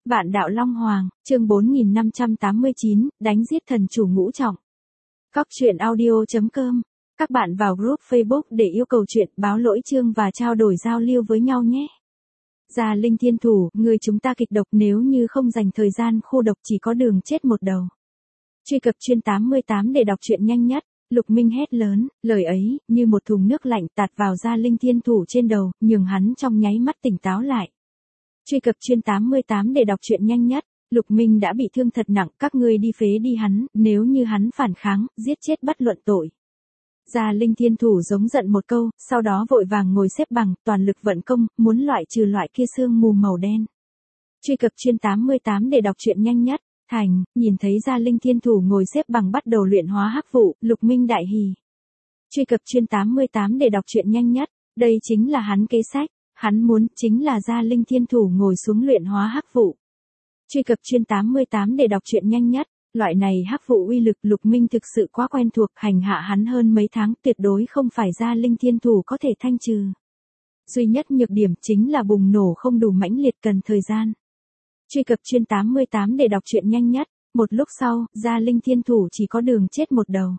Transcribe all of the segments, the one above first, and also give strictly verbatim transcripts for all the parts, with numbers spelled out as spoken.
Vạn đạo Long Hoàng, chương bốn nghìn năm trăm tám mươi chín, đánh giết thần chủ ngũ trọng. Cóc truyện audio chấm com. Các bạn vào group Facebook để yêu cầu chuyện, báo lỗi chương và trao đổi giao lưu với nhau nhé. Gia Linh Thiên Thủ, người chúng ta kịch độc, nếu như không dành thời gian khô độc chỉ có đường chết một đầu. Truy cập chuyên tám mươi tám để đọc truyện nhanh nhất. Lục Minh hét lớn, lời ấy, như một thùng nước lạnh tạt vào Gia Linh Thiên Thủ trên đầu, nhường hắn trong nháy mắt tỉnh táo lại. Truy cập chuyên tám mươi tám để đọc truyện nhanh nhất. Lục Minh đã bị thương thật nặng, các ngươi đi phế đi hắn, nếu như hắn phản kháng, giết chết bất luận tội. Gia Linh Thiên Thủ giống giận một câu, sau đó vội vàng ngồi xếp bằng, toàn lực vận công, muốn loại trừ loại kia sương mù màu đen. Truy cập chuyên tám mươi tám để đọc truyện nhanh nhất. Thành, nhìn thấy Gia Linh Thiên Thủ ngồi xếp bằng bắt đầu luyện hóa hắc vụ, Lục Minh đại hỉ. Truy cập chuyên tám mươi tám để đọc truyện nhanh nhất. Đây chính là hắn kế sách, hắn muốn chính là Gia Linh Thiên Thủ ngồi xuống luyện hóa hắc vụ. Truy cập chuyên tám mươi tám để đọc truyện nhanh nhất. Loại này hắc vụ uy lực Lục Minh thực sự quá quen thuộc, hành hạ hắn hơn mấy tháng, tuyệt đối không phải Gia Linh Thiên Thủ có thể thanh trừ. Duy nhất nhược điểm chính là bùng nổ không đủ mãnh liệt, cần thời gian. Truy cập chuyên tám mươi tám để đọc truyện nhanh nhất. Một lúc sau, Gia Linh Thiên Thủ chỉ có đường chết một đầu.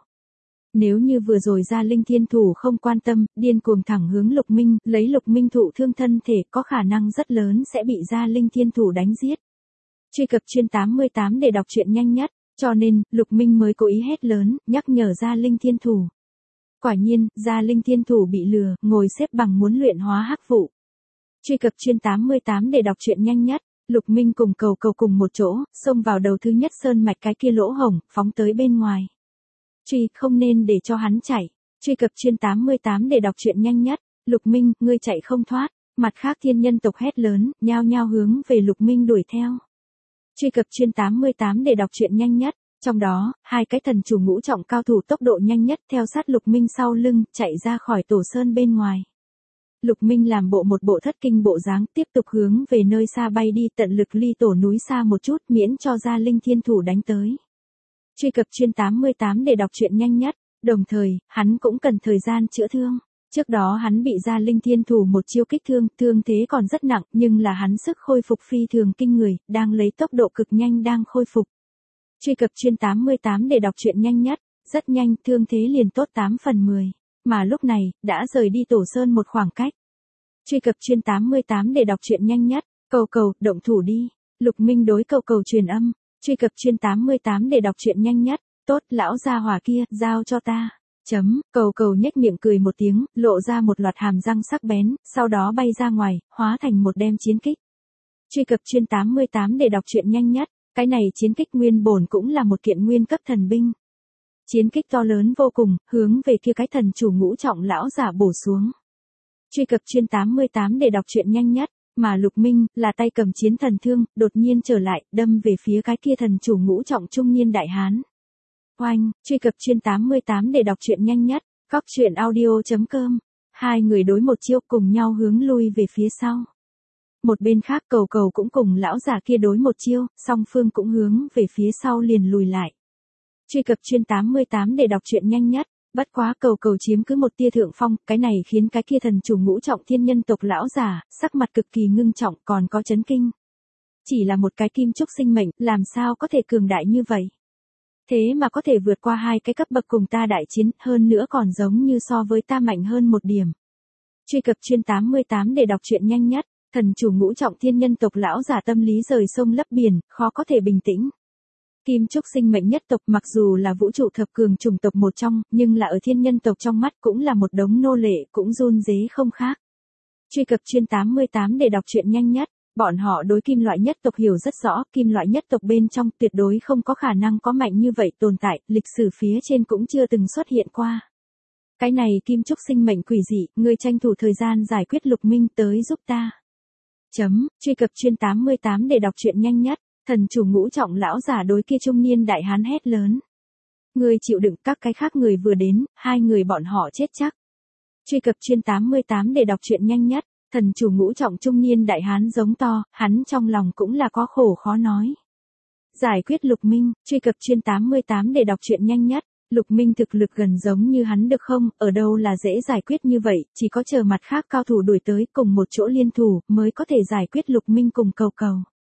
Nếu như vừa rồi Gia Linh Thiên Thủ không quan tâm, điên cuồng thẳng hướng Lục Minh, lấy Lục Minh thụ thương thân thể, có khả năng rất lớn sẽ bị Gia Linh Thiên Thủ đánh giết. Truy cập chuyên tám mươi tám để đọc truyện nhanh nhất. Cho nên, Lục Minh mới cố ý hét lớn, nhắc nhở Gia Linh Thiên Thủ. Quả nhiên, Gia Linh Thiên Thủ bị lừa, ngồi xếp bằng muốn luyện hóa hắc vụ. Truy cập chuyên tám mươi tám để đọc truyện nhanh nhất. Lục Minh cùng Cầu Cầu cùng một chỗ, xông vào đầu thứ nhất sơn mạch cái kia lỗ hổng, phóng tới bên ngoài. Truy, không nên để cho hắn chạy. Truy cập chuyên tám mươi tám để đọc truyện nhanh nhất. Lục Minh, ngươi chạy không thoát. Mặt khác thiên nhân tộc hét lớn, nhao nhao hướng về Lục Minh đuổi theo. Truy cập chuyên tám mươi tám để đọc truyện nhanh nhất. Trong đó, hai cái thần chủ ngũ trọng cao thủ tốc độ nhanh nhất theo sát Lục Minh sau lưng, chạy ra khỏi tổ sơn bên ngoài. Lục Minh làm bộ một bộ thất kinh bộ dáng, tiếp tục hướng về nơi xa bay đi, tận lực ly tổ núi xa một chút, miễn cho Gia Linh Thiên Thủ đánh tới. Truy cập chuyên tám mươi tám để đọc truyện nhanh nhất. Đồng thời, hắn cũng cần thời gian chữa thương. Trước đó hắn bị Gia Linh Thiên Thủ một chiêu kích thương, thương thế còn rất nặng, nhưng là hắn sức khôi phục phi thường kinh người, đang lấy tốc độ cực nhanh đang khôi phục. Truy cập chuyên tám mươi tám để đọc truyện nhanh nhất. Rất nhanh, thương thế liền tốt tám phần mười. Mà lúc này, đã rời đi tổ sơn một khoảng cách. Truy cập chuyên tám mươi tám để đọc truyện nhanh nhất. Cầu Cầu, động thủ đi. Lục Minh đối Cầu Cầu truyền âm. Truy cập chuyên tám mươi tám để đọc truyện nhanh nhất. Tốt, lão gia hỏa kia, giao cho ta. Chấm, Cầu Cầu nhếch miệng cười một tiếng, lộ ra một loạt hàm răng sắc bén, sau đó bay ra ngoài, hóa thành một đem chiến kích. Truy cập chuyên tám mươi tám để đọc truyện nhanh nhất. Cái này chiến kích nguyên bổn cũng là một kiện nguyên cấp thần binh. Chiến kích to lớn vô cùng, hướng về kia cái thần chủ ngũ trọng lão giả bổ xuống. Truy cập chuyên tám mươi tám để đọc truyện nhanh nhất. Mà Lục Minh, là tay cầm chiến thần thương, đột nhiên trở lại, đâm về phía cái kia thần chủ ngũ trọng trung niên đại hán. Oanh, truy cập chuyên tám mươi tám để đọc truyện nhanh nhất. Cóc truyện audio chấm com. Hai người đối một chiêu cùng nhau hướng lui về phía sau. Một bên khác Cầu Cầu cũng cùng lão giả kia đối một chiêu, song phương cũng hướng về phía sau liền lùi lại. Truy cập chuyên tám mươi tám để đọc truyện nhanh nhất. Bất quá Cầu Cầu chiếm cứ một tia thượng phong, cái này khiến cái kia thần chủ ngũ trọng thiên nhân tộc lão giả, sắc mặt cực kỳ ngưng trọng, còn có chấn kinh. Chỉ là một cái kim trúc sinh mệnh, làm sao có thể cường đại như vậy? Thế mà có thể vượt qua hai cái cấp bậc cùng ta đại chiến, hơn nữa còn giống như so với ta mạnh hơn một điểm. Truy cập chuyên tám mươi tám để đọc truyện nhanh nhất. Thần chủ ngũ trọng thiên nhân tộc lão giả tâm lý rời sông lấp biển, khó có thể bình tĩnh. Kim trúc sinh mệnh nhất tộc mặc dù là vũ trụ thập cường chủng tộc một trong, nhưng là ở thiên nhân tộc trong mắt cũng là một đống nô lệ, cũng run rế không khác. Truy cập chuyên tám mươi tám để đọc truyện nhanh nhất. Bọn họ đối kim loại nhất tộc hiểu rất rõ, kim loại nhất tộc bên trong tuyệt đối không có khả năng có mạnh như vậy tồn tại, lịch sử phía trên cũng chưa từng xuất hiện qua. Cái này kim trúc sinh mệnh quỷ dị, ngươi tranh thủ thời gian giải quyết Lục Minh tới giúp ta. Chấm, truy cập chuyên tám mươi tám để đọc truyện nhanh nhất. Thần chủ ngũ trọng lão giả đối kia trung niên đại hán hét lớn. Ngươi chịu đựng, các cái khác người vừa đến, hai người bọn họ chết chắc. Truy cập chuyên tám mươi tám để đọc truyện nhanh nhất. Thần chủ ngũ trọng trung niên đại hán giống to, hắn trong lòng cũng là có khổ khó nói. Giải quyết Lục Minh, truy cập chuyên tám mươi tám để đọc truyện nhanh nhất. Lục Minh thực lực gần giống như hắn được không, ở đâu là dễ giải quyết như vậy, chỉ có chờ mặt khác cao thủ đuổi tới cùng một chỗ liên thủ mới có thể giải quyết Lục Minh cùng Cầu Cầu.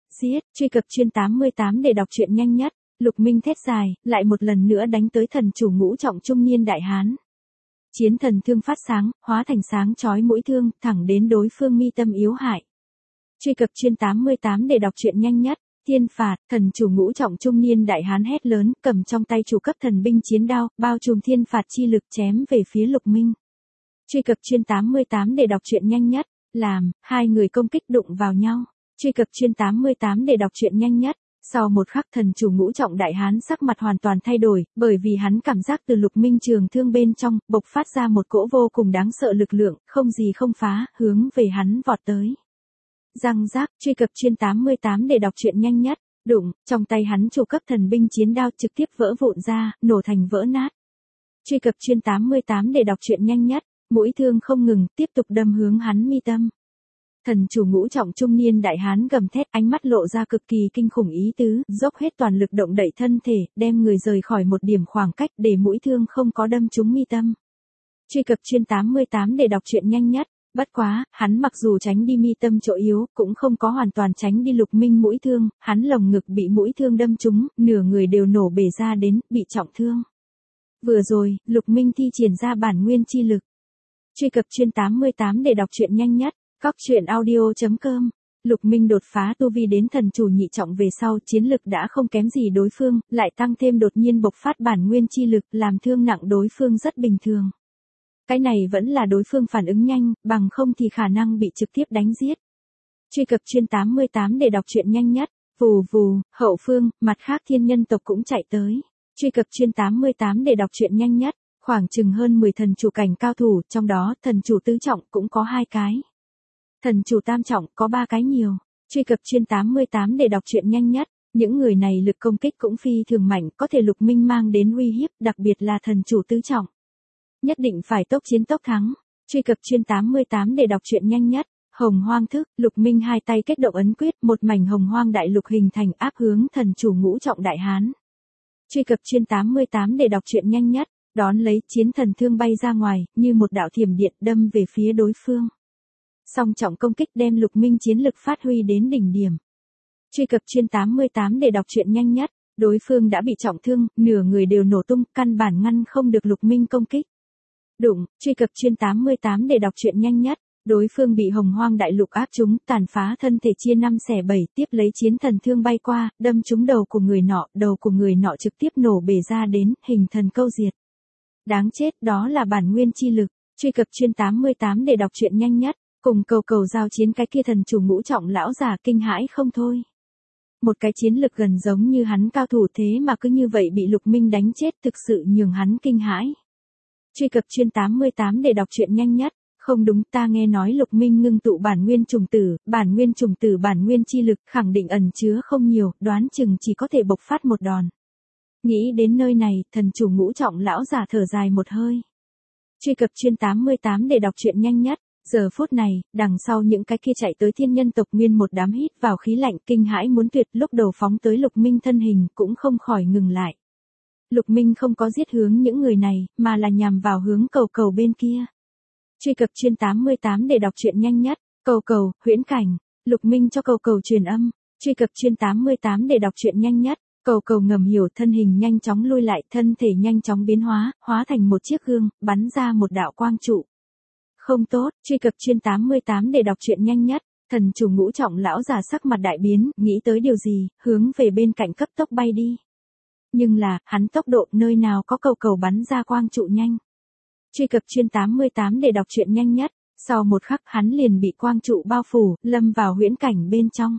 Giết, truy cập chuyên tám mươi tám để đọc truyện nhanh nhất. Lục Minh thét dài, lại một lần nữa đánh tới thần chủ ngũ trọng trung niên đại hán. Chiến thần thương phát sáng, hóa thành sáng chói mũi thương, thẳng đến đối phương mi tâm yếu hại. Truy cập chuyên tám mươi tám để đọc truyện nhanh nhất. Thiên phạt, thần chủ ngũ trọng trung niên đại hán hét lớn, cầm trong tay chủ cấp thần binh chiến đao, bao trùm thiên phạt chi lực chém về phía Lục Minh. Truy cập chuyên tám mươi tám để đọc truyện nhanh nhất. Làm, hai người công kích đụng vào nhau. Truy cập chuyên tám mươi tám để đọc truyện nhanh nhất. Sau một khắc thần chủ ngũ trọng đại hán sắc mặt hoàn toàn thay đổi, bởi vì hắn cảm giác từ Lục Minh trường thương bên trong, bộc phát ra một cỗ vô cùng đáng sợ lực lượng, không gì không phá, hướng về hắn vọt tới. Răng rác, truy cập chuyên tám mươi tám để đọc truyện nhanh nhất. Đụng, trong tay hắn chủ cấp thần binh chiến đao trực tiếp vỡ vụn ra, nổ thành vỡ nát. Truy cập chuyên tám mươi tám để đọc truyện nhanh nhất. Mũi thương không ngừng, tiếp tục đâm hướng hắn mi tâm. Thần chủ ngũ trọng trung niên đại hán gầm thét, ánh mắt lộ ra cực kỳ kinh khủng ý tứ, dốc hết toàn lực động đậy thân thể, đem người rời khỏi một điểm khoảng cách để mũi thương không có đâm trúng mi tâm. Truy cập chuyên tám mươi tám để đọc truyện nhanh nhất. Bất quá, hắn mặc dù tránh đi mi tâm chỗ yếu, cũng không có hoàn toàn tránh đi Lục Minh mũi thương, hắn lồng ngực bị mũi thương đâm trúng, nửa người đều nổ bể ra đến, bị trọng thương. Vừa rồi, Lục Minh thi triển ra bản nguyên chi lực. Truy cập chuyên tám mươi tám để đọc truyện nhanh nhất. Cóc truyện audio chấm com. Lục Minh đột phá tu vi đến thần chủ nhị trọng về sau, chiến lực đã không kém gì đối phương, lại tăng thêm đột nhiên bộc phát bản nguyên chi lực, làm thương nặng đối phương rất bình thường. Cái này vẫn là đối phương phản ứng nhanh, bằng không thì khả năng bị trực tiếp đánh giết. Truy cập chuyên tám mươi tám để đọc truyện nhanh nhất. Vù vù, hậu phương, mặt khác thiên nhân tộc cũng chạy tới. Truy cập chuyên tám mươi tám để đọc truyện nhanh nhất. Khoảng chừng hơn mười thần chủ cảnh cao thủ, trong đó thần chủ tứ trọng cũng có hai cái. Thần chủ tam trọng có ba cái nhiều. Truy cập chuyên tám mươi tám để đọc truyện nhanh nhất. Những người này lực công kích cũng phi thường mạnh, có thể Lục Minh mang đến uy hiếp, đặc biệt là thần chủ tứ trọng. Nhất định phải tốc chiến tốc thắng. Truy cập chuyên tám mươi tám để đọc truyện nhanh nhất. Hồng hoang thức, Lục Minh hai tay kết động ấn quyết, một mảnh hồng hoang đại lục hình thành áp hướng thần chủ ngũ trọng đại hán. Truy cập chuyên tám mươi tám để đọc truyện nhanh nhất. Đón lấy chiến thần thương bay ra ngoài, như một đạo thiểm điện đâm về phía đối phương. Song trọng công kích đem Lục Minh chiến lực phát huy đến đỉnh điểm. Truy cập chuyên tám mươi tám để đọc truyện nhanh nhất. Đối phương đã bị trọng thương, nửa người đều nổ tung, căn bản ngăn không được Lục Minh công kích. Đụng, truy cập chuyên tám mươi tám để đọc truyện nhanh nhất. Đối phương bị hồng hoang đại lục áp trúng, tàn phá thân thể chia năm xẻ bảy, tiếp lấy chiến thần thương bay qua, đâm trúng đầu của người nọ, đầu của người nọ trực tiếp nổ bể ra đến, hình thần câu diệt. Đáng chết, đó là bản nguyên chi lực. Truy cập chuyên tám mươi tám để đọc truyện nhanh nhất. Cùng cầu cầu giao chiến cái kia thần chủ ngũ trọng lão già kinh hãi không thôi. Một cái chiến lực gần giống như hắn cao thủ thế mà cứ như vậy bị Lục Minh đánh chết, thực sự nhường hắn kinh hãi. Truy cập chuyên tám mươi tám để đọc truyện nhanh nhất. Không đúng, ta nghe nói Lục Minh ngưng tụ bản nguyên trùng tử, bản nguyên trùng tử bản nguyên chi lực khẳng định ẩn chứa không nhiều, đoán chừng chỉ có thể bộc phát một đòn. Nghĩ đến nơi này, thần chủ ngũ trọng lão già thở dài một hơi. Truy cập chuyên tám mươi tám để đọc truyện nhanh nhất. Giờ phút này, đằng sau những cái kia chạy tới thiên nhân tộc nguyên một đám hít vào khí lạnh kinh hãi muốn tuyệt, lúc đầu phóng tới Lục Minh thân hình cũng không khỏi ngừng lại. Lục Minh không có giết hướng những người này, mà là nhằm vào hướng cầu cầu bên kia. Truy cập chuyên tám mươi tám để đọc truyện nhanh nhất. Cầu cầu, huyễn cảnh. Lục Minh cho cầu cầu truyền âm. Truy cập chuyên tám mươi tám để đọc truyện nhanh nhất. Cầu cầu ngầm hiểu, thân hình nhanh chóng lui lại, thân thể nhanh chóng biến hóa, hóa thành một chiếc gương, bắn ra một đạo quang trụ. Không tốt, truy cập chuyên tám mươi tám để đọc truyện nhanh nhất. Thần chủ ngũ trọng lão già sắc mặt đại biến, nghĩ tới điều gì, hướng về bên cạnh cấp tốc bay đi. Nhưng là, hắn tốc độ nơi nào có cầu cầu bắn ra quang trụ nhanh. Truy cập chuyên tám mươi tám để đọc truyện nhanh nhất. Sau một khắc hắn liền bị quang trụ bao phủ, lâm vào huyễn cảnh bên trong.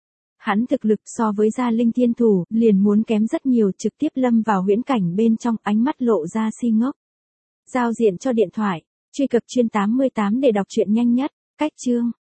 Hắn thực lực so với gia linh thiên thủ, liền muốn kém rất nhiều, trực tiếp lâm vào huyễn cảnh bên trong, ánh mắt lộ ra si ngốc. Giao diện cho điện thoại. Truy cập chuyên tám mươi tám để đọc truyện nhanh nhất. Cách chương.